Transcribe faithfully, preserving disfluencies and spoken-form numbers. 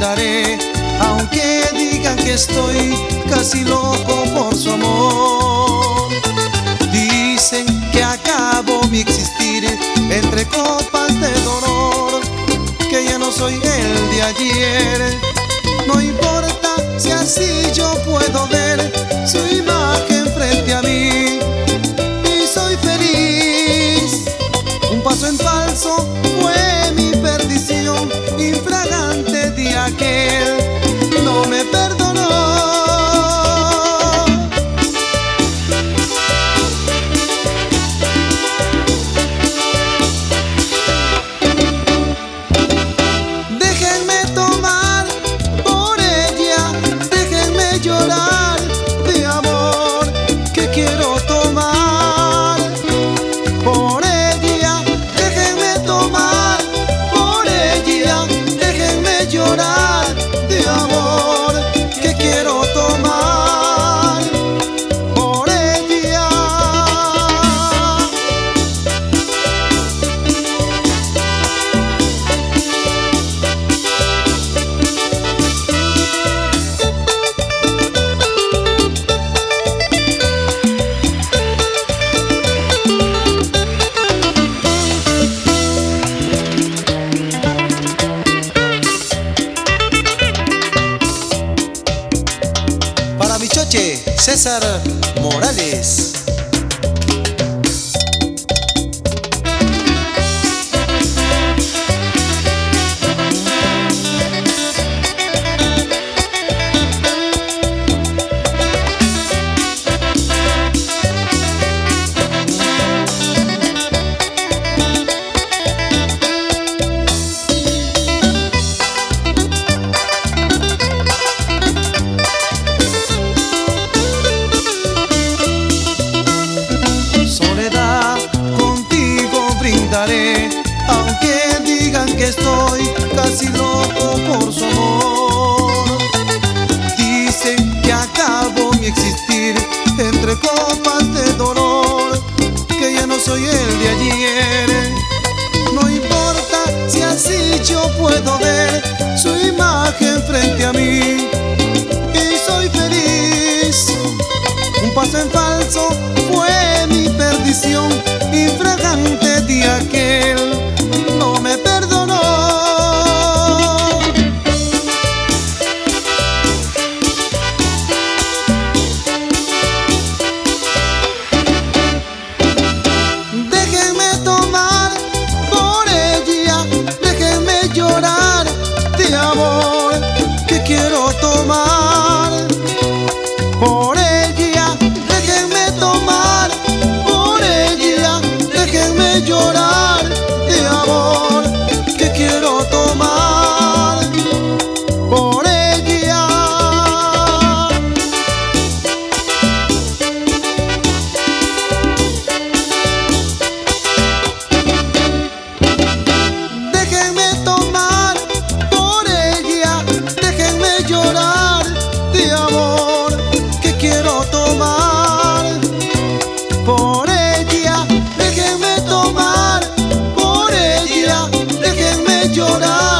brindaré, aunque digan que estoy casi loco por su amor. Dicen que acabo mi existir entre copas de dolor, que ya no soy el de ayer. No importa si así yo puedo ver su imagen frente a mí y soy feliz. Un paso en falso fue mi perdición, infragante de aquel no me perdonó. Déjenme tomar por ella, déjenme llorar de amor, que quiero tomar por ella. Déjenme tomar por ella, déjenme llorar de amor, que quiero tomar por ella. Para mi choche, César Morales. Aunque digan que estoy casi loco por su amor. Dicen que acabo mi existir entre copas de dolor, que ya no soy el de ayer. No importa si así yo puedo ver su imagen frente a mí y soy feliz. Un paso en falso fue mi perdición, infragante de aquel no me perdonó. Déjenme tomar por ella, déjenme llorar de amor, que quiero tomar por ella. Déjenme tomar por ella, déjenme llorar de amor, que quiero tomar por ella. Déjenme tomar por ella, déjenme llorar de amor, que quiero tomar por ella. Déjenme tomar por ella, déjenme llorar.